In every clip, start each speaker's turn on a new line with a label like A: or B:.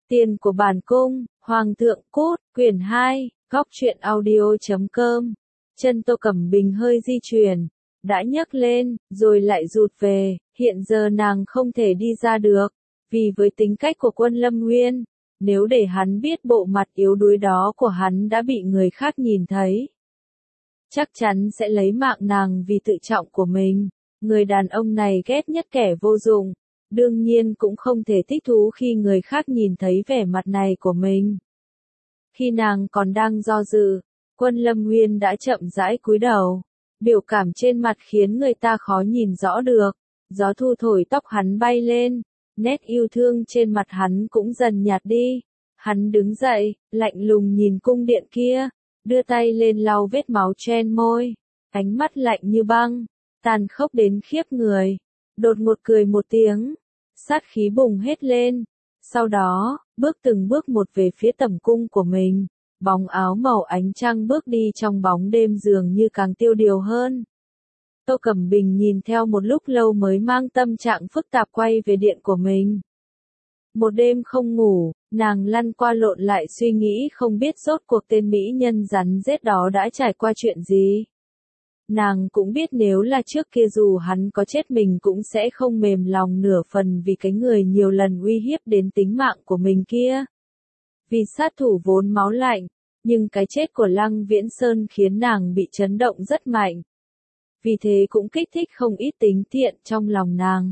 A: Tiền của bản cung, Hoàng thượng cút, quyển 2, góc truyện audio.com. Chân Tô Cẩm Bình hơi di chuyển, đã nhấc lên, rồi lại rụt về, hiện giờ nàng không thể đi ra được, vì với tính cách của Quân Lâm Nguyên, nếu để hắn biết bộ mặt yếu đuối đó của hắn đã bị người khác nhìn thấy, chắc chắn sẽ lấy mạng nàng vì tự trọng của mình. Người đàn ông này ghét nhất kẻ vô dụng, đương nhiên cũng không thể thích thú khi người khác nhìn thấy vẻ mặt này của mình. Khi nàng còn đang do dự, Quân Lâm Nguyên đã chậm rãi cúi đầu, biểu cảm trên mặt khiến người ta khó nhìn rõ được, gió thu thổi tóc hắn bay lên, nét yêu thương trên mặt hắn cũng dần nhạt đi. Hắn đứng dậy, lạnh lùng nhìn cung điện kia, đưa tay lên lau vết máu trên môi, ánh mắt lạnh như băng, tàn khốc đến khiếp người. Đột ngột cười một tiếng, sát khí bùng hết lên, sau đó, bước từng bước một về phía tẩm cung của mình, bóng áo màu ánh trăng bước đi trong bóng đêm dường như càng tiêu điều hơn. Tô Cẩm Bình nhìn theo một lúc lâu mới mang tâm trạng phức tạp quay về điện của mình. Một đêm không ngủ, nàng lăn qua lộn lại suy nghĩ không biết rốt cuộc tên mỹ nhân rắn rết đó đã trải qua chuyện gì. Nàng cũng biết nếu là trước kia dù hắn có chết mình cũng sẽ không mềm lòng nửa phần vì cái người nhiều lần uy hiếp đến tính mạng của mình kia. Vì sát thủ vốn máu lạnh, nhưng cái chết của Lăng Viễn Sơn khiến nàng bị chấn động rất mạnh. Vì thế cũng kích thích không ít tính thiện trong lòng nàng.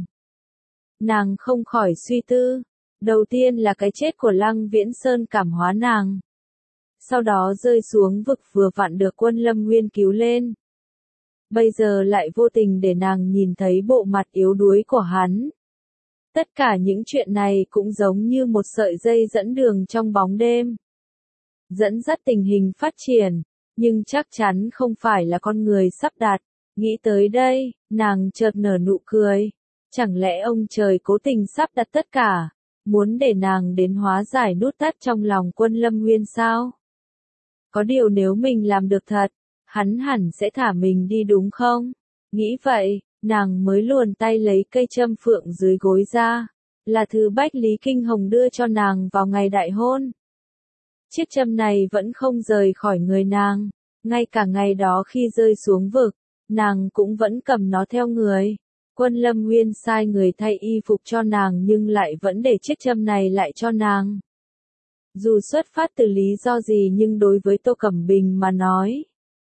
A: Nàng không khỏi suy tư, đầu tiên là cái chết của Lăng Viễn Sơn cảm hóa nàng. Sau đó rơi xuống vực vừa vặn được Quân Lâm Nguyên cứu lên. Bây giờ lại vô tình để nàng nhìn thấy bộ mặt yếu đuối của hắn. Tất cả những chuyện này cũng giống như một sợi dây dẫn đường trong bóng đêm. Dẫn dắt tình hình phát triển, nhưng chắc chắn không phải là con người sắp đặt. Nghĩ tới đây, nàng chợt nở nụ cười. Chẳng lẽ ông trời cố tình sắp đặt tất cả, muốn để nàng đến hóa giải nút thắt trong lòng Quân Lâm Nguyên sao? Có điều nếu mình làm được thật, hắn hẳn sẽ thả mình đi đúng không? Nghĩ vậy, nàng mới luồn tay lấy cây châm phượng dưới gối ra, là thứ Bách Lý Kinh Hồng đưa cho nàng vào ngày đại hôn. Chiếc châm này vẫn không rời khỏi người nàng, ngay cả ngày đó khi rơi xuống vực, nàng cũng vẫn cầm nó theo người. Quân Lâm Nguyên sai người thay y phục cho nàng nhưng lại vẫn để chiếc châm này lại cho nàng. Dù xuất phát từ lý do gì nhưng đối với Tô Cẩm Bình mà nói,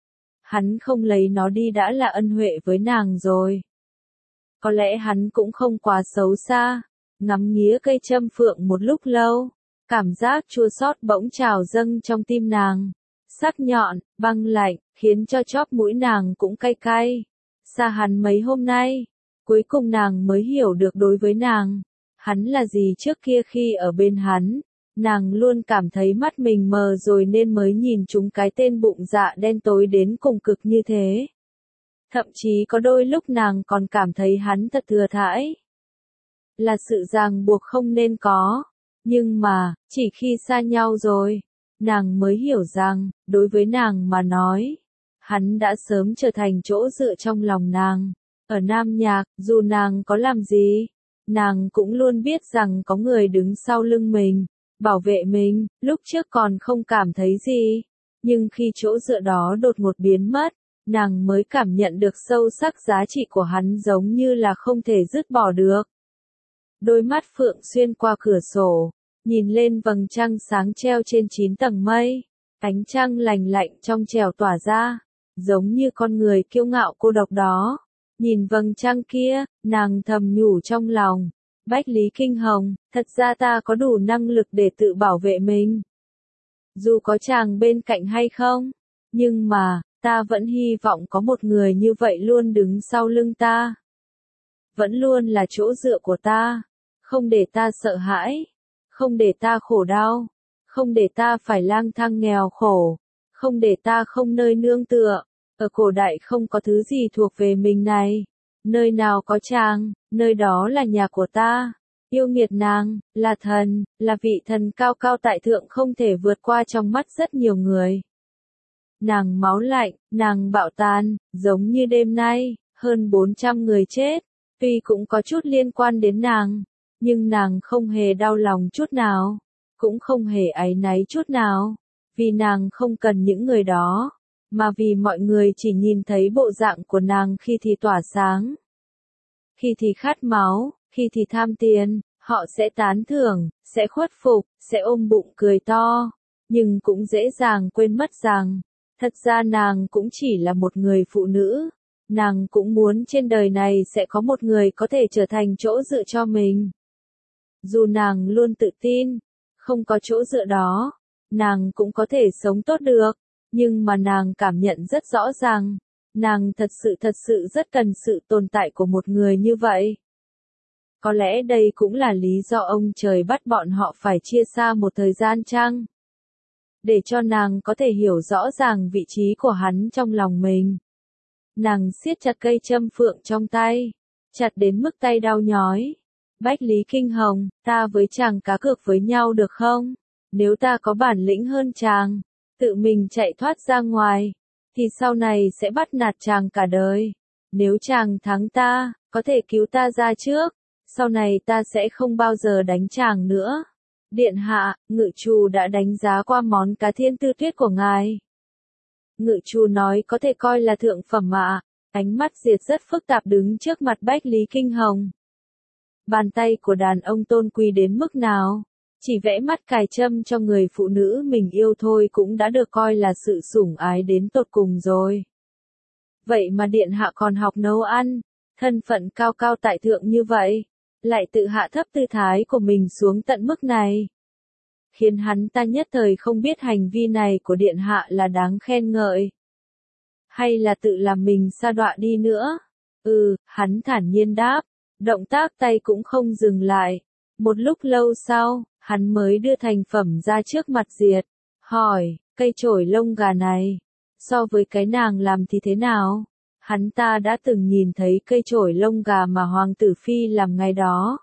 A: hắn không lấy nó đi đã là ân huệ với nàng rồi. Có lẽ hắn cũng không quá xấu xa, ngắm nghía cây châm phượng một lúc lâu, cảm giác chua xót bỗng trào dâng trong tim nàng. Sắc nhọn, băng lạnh, khiến cho chóp mũi nàng cũng cay cay. Xa hắn mấy hôm nay, cuối cùng nàng mới hiểu được đối với nàng, hắn là gì trước kia khi ở bên hắn. Nàng luôn cảm thấy mắt mình mờ rồi nên mới nhìn chúng cái tên bụng dạ đen tối đến cùng cực như thế. Thậm chí có đôi lúc nàng còn cảm thấy hắn thật thừa thãi. Là sự ràng buộc không nên có. Nhưng mà, chỉ khi xa nhau rồi, nàng mới hiểu rằng, đối với nàng mà nói, hắn đã sớm trở thành chỗ dựa trong lòng nàng. Ở Nam Nhạc, dù nàng có làm gì, nàng cũng luôn biết rằng có người đứng sau lưng mình, bảo vệ mình. Lúc trước còn không cảm thấy gì, nhưng khi chỗ dựa đó đột ngột biến mất, nàng mới cảm nhận được sâu sắc giá trị của hắn giống như là không thể dứt bỏ được. Đôi mắt Phượng xuyên qua cửa sổ, nhìn lên vầng trăng sáng treo trên 9 tầng mây, ánh trăng lành lạnh trong trẻo tỏa ra, giống như con người kiêu ngạo cô độc đó. Nhìn vầng trăng kia, nàng thầm nhủ trong lòng, Bách Lý Kinh Hồng, thật ra ta có đủ năng lực để tự bảo vệ mình. Dù có chàng bên cạnh hay không, nhưng mà, ta vẫn hy vọng có một người như vậy luôn đứng sau lưng ta. Vẫn luôn là chỗ dựa của ta, không để ta sợ hãi, không để ta khổ đau, không để ta phải lang thang nghèo khổ, không để ta không nơi nương tựa. Ở cổ đại không có thứ gì thuộc về mình này. Nơi nào có chàng, nơi đó là nhà của ta. Yêu nghiệt nàng, là thần, là vị thần cao cao tại thượng không thể vượt qua trong mắt rất nhiều người. Nàng máu lạnh, nàng bạo tàn, giống như đêm nay, hơn 400 người chết. Tuy cũng có chút liên quan đến nàng, nhưng nàng không hề đau lòng chút nào. cũng không hề áy náy chút nào, vì nàng không cần những người đó, mà vì mọi người chỉ nhìn thấy bộ dạng của nàng khi thì tỏa sáng, khi thì khát máu, khi thì tham tiền, họ sẽ tán thưởng, sẽ khuất phục, sẽ ôm bụng cười to, nhưng cũng dễ dàng quên mất rằng, thật ra nàng cũng chỉ là một người phụ nữ, nàng cũng muốn trên đời này sẽ có một người có thể trở thành chỗ dựa cho mình. Dù nàng luôn tự tin, không có chỗ dựa đó, nàng cũng có thể sống tốt được, nhưng mà nàng cảm nhận rất rõ ràng, nàng thật sự rất cần sự tồn tại của một người như vậy. Có lẽ đây cũng là lý do ông trời bắt bọn họ phải chia xa một thời gian chăng? Để cho nàng có thể hiểu rõ ràng vị trí của hắn trong lòng mình. Nàng siết chặt cây châm phượng trong tay, chặt đến mức tay đau nhói. Bách Lý Kinh Hồng, ta với chàng cá cược với nhau được không? Nếu ta có bản lĩnh hơn chàng, tự mình chạy thoát ra ngoài, thì sau này sẽ bắt nạt chàng cả đời. Nếu chàng thắng ta, có thể cứu ta ra trước, sau này ta sẽ không bao giờ đánh chàng nữa. Điện hạ, ngự trù đã đánh giá qua món cá thiên tư tuyết của ngài. Ngự trù nói có thể coi là thượng phẩm ạ. Ánh mắt Diệt rất phức tạp đứng trước mặt Bách Lý Kinh Hồng. Bàn tay của đàn ông tôn quý đến mức nào? Chỉ vẽ mắt cài châm cho người phụ nữ mình yêu thôi cũng đã được coi là sự sủng ái đến tột cùng rồi. Vậy mà điện hạ còn học nấu ăn, thân phận cao cao tại thượng như vậy, lại tự hạ thấp tư thái của mình xuống tận mức này. Khiến hắn ta nhất thời không biết hành vi này của điện hạ là đáng khen ngợi. Hay là tự làm mình sa đọa đi nữa? Hắn thản nhiên đáp, động tác tay cũng không dừng lại. Một lúc lâu sau, hắn mới đưa thành phẩm ra trước mặt Diệt, hỏi, cây chổi lông gà này, so với cái nàng làm thì thế nào? Hắn ta đã từng nhìn thấy cây chổi lông gà mà Hoàng tử Phi làm ngày đó.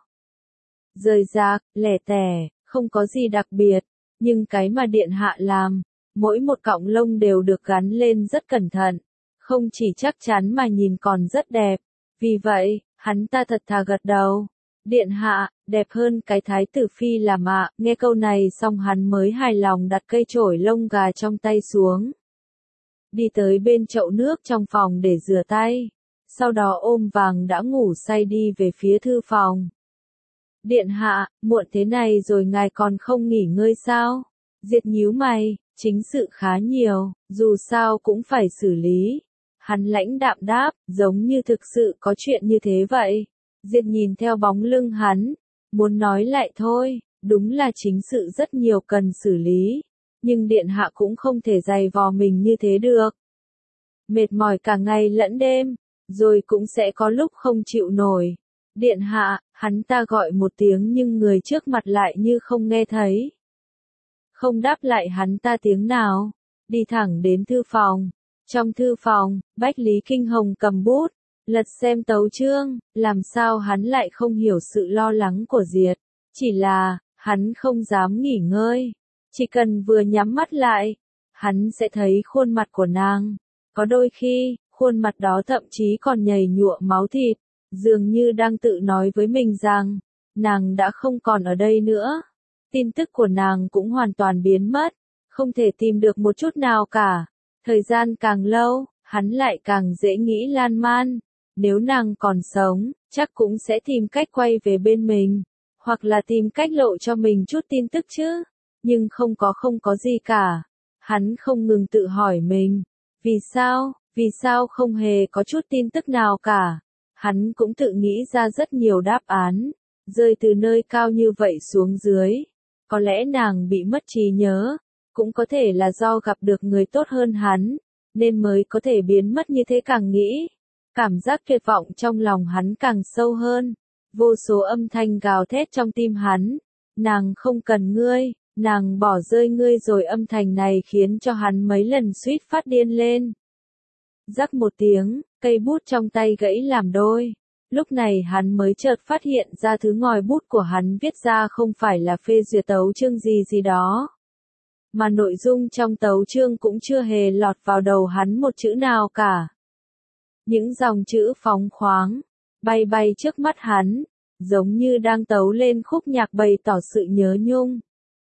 A: Rời rạc, lẻ tẻ, không có gì đặc biệt, nhưng cái mà điện hạ làm, mỗi một cọng lông đều được gắn lên rất cẩn thận, không chỉ chắc chắn mà nhìn còn rất đẹp. Vì vậy, hắn ta thật thà gật đầu. Điện hạ, đẹp hơn cái thái tử Phi làm ạ. Nghe câu này xong hắn mới hài lòng đặt cây chổi lông gà trong tay xuống. Đi tới bên chậu nước trong phòng để rửa tay. Sau đó ôm vàng đã ngủ say đi về phía thư phòng. Điện hạ, muộn thế này rồi ngài còn không nghỉ ngơi sao? Diệt nhíu mày, chính sự khá nhiều, dù sao cũng phải xử lý. Hắn lãnh đạm đáp, giống như thực sự có chuyện như thế vậy. Diệt nhìn theo bóng lưng hắn, muốn nói lại thôi, đúng là chính sự rất nhiều cần xử lý, nhưng điện hạ cũng không thể dày vò mình như thế được. Mệt mỏi cả ngày lẫn đêm, rồi cũng sẽ có lúc không chịu nổi. Điện hạ, hắn ta gọi một tiếng nhưng người trước mặt lại như không nghe thấy. Không đáp lại hắn ta tiếng nào, đi thẳng đến thư phòng. Trong thư phòng, Bách Lý Kinh Hồng cầm bút, lật xem tấu chương, làm sao hắn lại không hiểu sự lo lắng của Diệt. Chỉ là, hắn không dám nghỉ ngơi. Chỉ cần vừa nhắm mắt lại, hắn sẽ thấy khuôn mặt của nàng. Có đôi khi, khuôn mặt đó thậm chí còn nhầy nhụa máu thịt, dường như đang tự nói với mình rằng, nàng đã không còn ở đây nữa. Tin tức của nàng cũng hoàn toàn biến mất, không thể tìm được một chút nào cả. Thời gian càng lâu, hắn lại càng dễ nghĩ lan man. Nếu nàng còn sống, chắc cũng sẽ tìm cách quay về bên mình, hoặc là tìm cách lộ cho mình chút tin tức chứ. Nhưng không có gì cả. Hắn không ngừng tự hỏi mình, vì sao không hề có chút tin tức nào cả. Hắn cũng tự nghĩ ra rất nhiều đáp án, rơi từ nơi cao như vậy xuống dưới. Có lẽ nàng bị mất trí nhớ, cũng có thể là do gặp được người tốt hơn hắn, nên mới có thể biến mất như thế. Càng nghĩ, cảm giác tuyệt vọng trong lòng hắn càng sâu hơn. Vô số âm thanh gào thét trong tim hắn, nàng không cần ngươi, nàng bỏ rơi ngươi rồi. Âm thanh này khiến cho hắn mấy lần suýt phát điên lên. Rắc một tiếng, cây bút trong tay gãy làm đôi. Lúc này hắn mới chợt phát hiện ra thứ ngòi bút của hắn viết ra không phải là phê duyệt tấu chương gì đó, mà nội dung trong tấu chương cũng chưa hề lọt vào đầu hắn một chữ nào cả. Những dòng chữ phóng khoáng, bay trước mắt hắn, giống như đang tấu lên khúc nhạc bày tỏ sự nhớ nhung.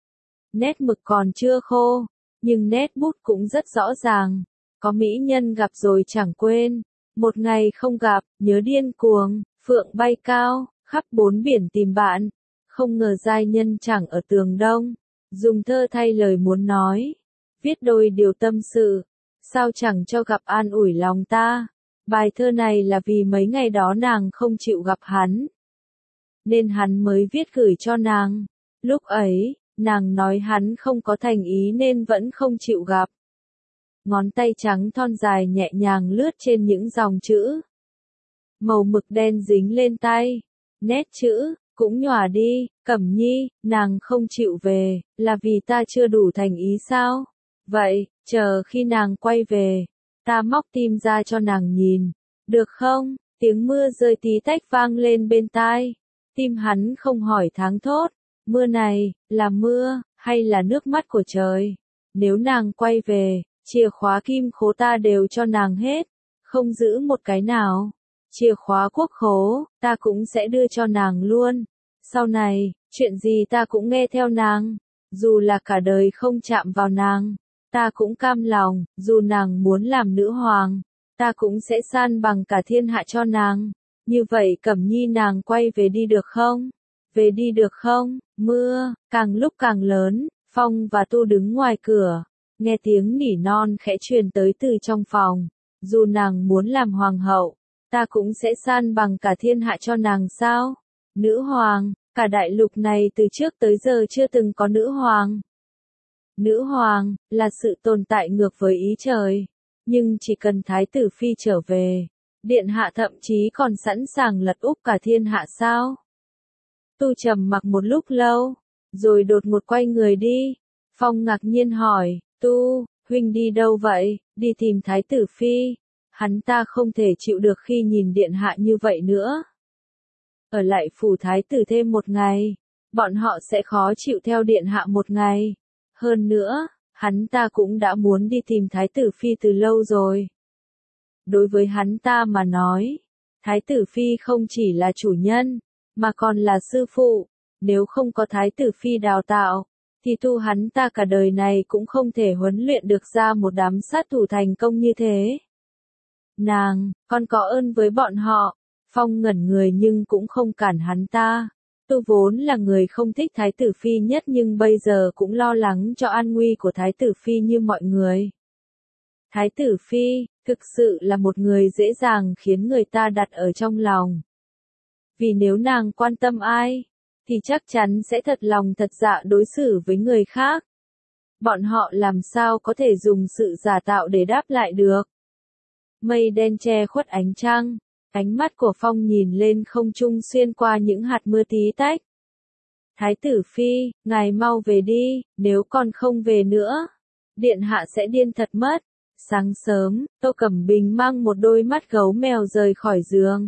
A: Nét mực còn chưa khô, nhưng nét bút cũng rất rõ ràng. Có mỹ nhân gặp rồi chẳng quên, một ngày không gặp, nhớ điên cuồng, phượng bay cao, khắp bốn biển tìm bạn. Không ngờ giai nhân chẳng ở tường đông, dùng thơ thay lời muốn nói, viết đôi điều tâm sự, sao chẳng cho gặp an ủi lòng ta. Bài thơ này là vì mấy ngày đó nàng không chịu gặp hắn, nên hắn mới viết gửi cho nàng. Lúc ấy, nàng nói hắn không có thành ý nên vẫn không chịu gặp. Ngón tay trắng thon dài nhẹ nhàng lướt trên những dòng chữ. Màu mực đen dính lên tay, nét chữ cũng nhòa đi. Cẩm Nhi, nàng không chịu về, là vì ta chưa đủ thành ý sao? Vậy, chờ khi nàng quay về, ta móc tim ra cho nàng nhìn, được không? Tiếng mưa rơi tí tách vang lên bên tai. Tim hắn không hỏi tháng thốt, mưa này, là mưa, hay là nước mắt của trời? Nếu nàng quay về, chìa khóa kim khố ta đều cho nàng hết, không giữ một cái nào. Chìa khóa quốc khố, ta cũng sẽ đưa cho nàng luôn. Sau này, chuyện gì ta cũng nghe theo nàng, dù là cả đời không chạm vào nàng, ta cũng cam lòng, dù nàng muốn làm nữ hoàng, ta cũng sẽ san bằng cả thiên hạ cho nàng. Như vậy Cẩm Nhi nàng quay về đi được không? Về đi được không? Mưa, càng lúc càng lớn, Phong và Tu đứng ngoài cửa, nghe tiếng nỉ non khẽ truyền tới từ trong phòng. Dù nàng muốn làm hoàng hậu, ta cũng sẽ san bằng cả thiên hạ cho nàng sao? Nữ hoàng, cả đại lục này từ trước tới giờ chưa từng có nữ hoàng. Nữ hoàng, là sự tồn tại ngược với ý trời. Nhưng chỉ cần Thái tử Phi trở về, Điện hạ thậm chí còn sẵn sàng lật úp cả thiên hạ sao? Tu trầm mặc một lúc lâu, rồi đột ngột quay người đi. Phong ngạc nhiên hỏi, Tu, huynh đi đâu vậy? Đi tìm Thái tử Phi. Hắn ta không thể chịu được khi nhìn điện hạ như vậy nữa. Ở lại phủ thái tử thêm một ngày, bọn họ sẽ khó chịu theo điện hạ một ngày. Hơn nữa, hắn ta cũng đã muốn đi tìm Thái tử Phi từ lâu rồi. Đối với hắn ta mà nói, Thái tử Phi không chỉ là chủ nhân, mà còn là sư phụ. Nếu không có Thái tử Phi đào tạo, thì Tu hắn ta cả đời này cũng không thể huấn luyện được ra một đám sát thủ thành công như thế. Nàng, con có ơn với bọn họ. Phong ngẩn người nhưng cũng không cản hắn ta. Tu vốn là người không thích Thái tử Phi nhất nhưng bây giờ cũng lo lắng cho an nguy của Thái tử Phi như mọi người. Thái tử Phi, thực sự là một người dễ dàng khiến người ta đặt ở trong lòng. Vì nếu nàng quan tâm ai, thì chắc chắn sẽ thật lòng thật dạ đối xử với người khác. Bọn họ làm sao có thể dùng sự giả tạo để đáp lại được. Mây đen che khuất ánh trăng, ánh mắt của Phong nhìn lên không trung xuyên qua những hạt mưa tí tách. Thái tử Phi, ngài mau về đi, nếu còn không về nữa, điện hạ sẽ điên thật mất. Sáng sớm, Tô Cẩm Bình mang một đôi mắt gấu mèo rời khỏi giường.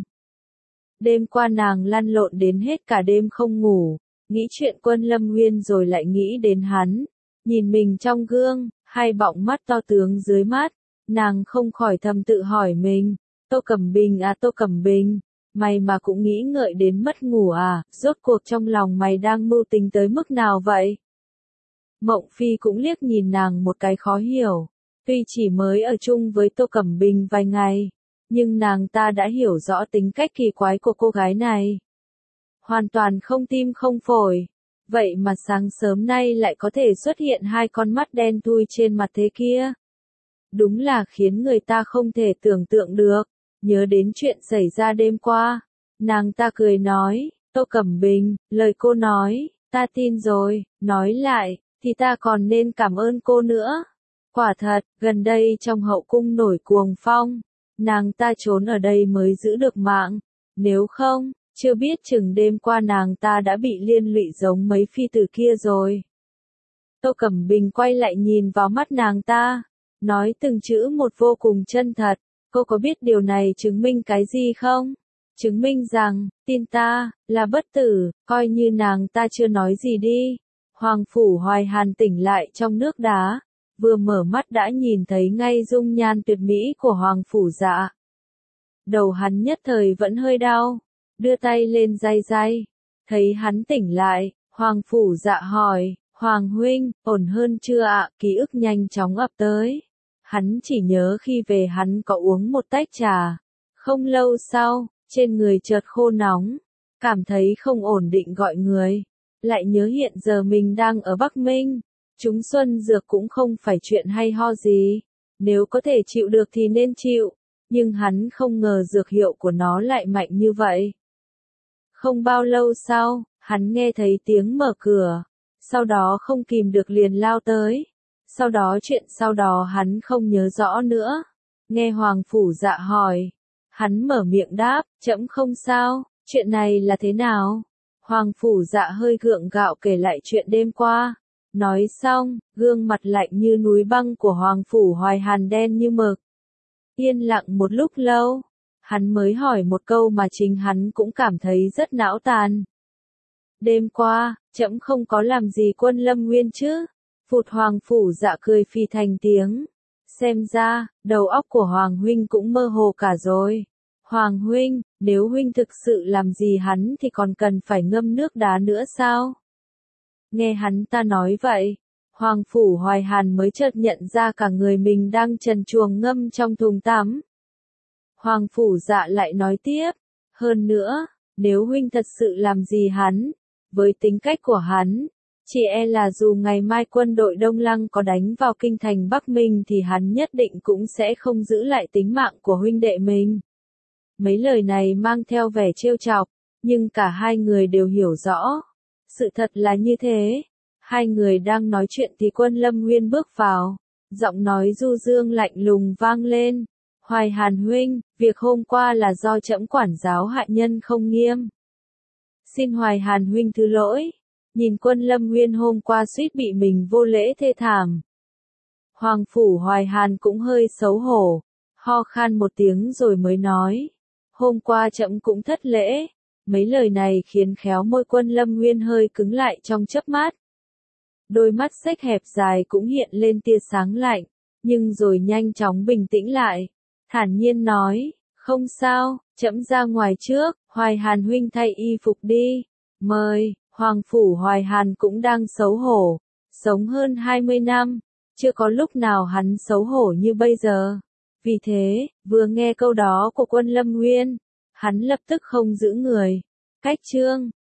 A: Đêm qua nàng lăn lộn đến hết cả đêm không ngủ, nghĩ chuyện Quân Lâm Nguyên rồi lại nghĩ đến hắn. Nhìn mình trong gương, hai bọng mắt to tướng dưới mắt, nàng không khỏi thầm tự hỏi mình. Tô Cẩm Bình à Tô Cẩm Bình, mày mà cũng nghĩ ngợi đến mất ngủ à, rốt cuộc trong lòng mày đang mưu tính tới mức nào vậy? Mộng Phi cũng liếc nhìn nàng một cái khó hiểu. Tuy chỉ mới ở chung với Tô Cẩm Bình vài ngày, nhưng nàng ta đã hiểu rõ tính cách kỳ quái của cô gái này. Hoàn toàn không tim không phổi. Vậy mà sáng sớm nay lại có thể xuất hiện hai con mắt đen thui trên mặt thế kia. Đúng là khiến người ta không thể tưởng tượng được. Nhớ đến chuyện xảy ra đêm qua, nàng ta cười nói, Tô Cẩm Bình, lời cô nói, ta tin rồi, nói lại, thì ta còn nên cảm ơn cô nữa. Quả thật, gần đây trong hậu cung nổi cuồng phong, nàng ta trốn ở đây mới giữ được mạng, nếu không, chưa biết chừng đêm qua nàng ta đã bị liên lụy giống mấy phi tử kia rồi. Tô Cẩm Bình quay lại nhìn vào mắt nàng ta, nói từng chữ một vô cùng chân thật. Cô có biết điều này chứng minh cái gì không? Chứng minh rằng, tin ta, là bất tử, coi như nàng ta chưa nói gì đi. Hoàng phủ Hoài Hàn tỉnh lại trong nước đá, vừa mở mắt đã nhìn thấy ngay dung nhan tuyệt mỹ của Hoàng phủ Dạ. Đầu hắn nhất thời vẫn hơi đau, đưa tay lên day day, thấy hắn tỉnh lại, Hoàng phủ Dạ hỏi, Hoàng huynh, ổn hơn chưa ạ? Ký ức nhanh chóng ập tới. Hắn chỉ nhớ khi về hắn có uống một tách trà. Không lâu sau, trên người chợt khô nóng, cảm thấy không ổn định gọi người. Lại nhớ hiện giờ mình đang ở Bắc Minh. Chúng xuân dược cũng không phải chuyện hay ho gì. Nếu có thể chịu được thì nên chịu. Nhưng hắn không ngờ dược hiệu của nó lại mạnh như vậy. Không bao lâu sau, hắn nghe thấy tiếng mở cửa. Sau đó không kìm được liền lao tới. Sau đó chuyện sau đó hắn không nhớ rõ nữa. Nghe Hoàng Phủ Dạ hỏi. Hắn mở miệng đáp, trẫm không sao, chuyện này là thế nào? Hoàng Phủ Dạ hơi gượng gạo kể lại chuyện đêm qua. Nói xong, gương mặt lạnh như núi băng của Hoàng Phủ Hoài Hàn đen như mực. Yên lặng một lúc lâu, hắn mới hỏi một câu mà chính hắn cũng cảm thấy rất não tàn. Đêm qua, trẫm không có làm gì Quân Lâm Nguyên chứ? Phụt Hoàng Phủ Dạ cười phì thành tiếng. Xem ra, đầu óc của Hoàng huynh cũng mơ hồ cả rồi. Hoàng huynh, nếu huynh thực sự làm gì hắn thì còn cần phải ngâm nước đá nữa sao? Nghe hắn ta nói vậy, Hoàng Phủ Hoài Hàn mới chợt nhận ra cả người mình đang trần truồng ngâm trong thùng tắm. Hoàng Phủ Dạ lại nói tiếp, hơn nữa, nếu huynh thật sự làm gì hắn, với tính cách của hắn, chỉ e là dù ngày mai quân đội Đông Lăng có đánh vào kinh thành Bắc Minh thì hắn nhất định cũng sẽ không giữ lại tính mạng của huynh đệ mình. Mấy lời này mang theo vẻ trêu chọc, nhưng cả hai người đều hiểu rõ. Sự thật là như thế. Hai người đang nói chuyện thì Quân Lâm Nguyên bước vào. Giọng nói du dương lạnh lùng vang lên. Hoài Hàn huynh, việc hôm qua là do trẫm quản giáo hạ nhân không nghiêm. Xin Hoài Hàn huynh thứ lỗi. Nhìn Quân Lâm Nguyên hôm qua suýt bị mình vô lễ thê thảm. Hoàng Phủ Hoài Hàn cũng hơi xấu hổ. Ho khan một tiếng rồi mới nói. Hôm qua trẫm cũng thất lễ. Mấy lời này khiến khéo môi Quân Lâm Nguyên hơi cứng lại trong chớp mắt. Đôi mắt xếch hẹp dài cũng hiện lên tia sáng lạnh, nhưng rồi nhanh chóng bình tĩnh lại. Thản nhiên nói, không sao, trẫm ra ngoài trước, Hoài Hàn huynh thay y phục đi. Mời, Hoàng Phủ Hoài Hàn cũng đang xấu hổ. Sống hơn 20 năm, chưa có lúc nào hắn xấu hổ như bây giờ. Vì thế, vừa nghe câu đó của Quân Lâm Nguyên, hắn lập tức không giữ người. Cách chương